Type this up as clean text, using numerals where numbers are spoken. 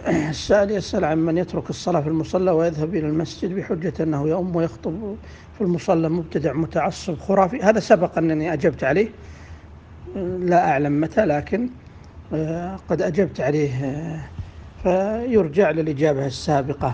السائل يسأل عن من يترك الصلاة في المصلى ويذهب إلى المسجد بحجة أنه يؤم ويخطب في المصلى، مبتدع متعصب خرافي. هذا سبق أنني أجبت عليه، لا أعلم متى، لكن قد أجبت عليه، فيرجع للإجابة السابقة.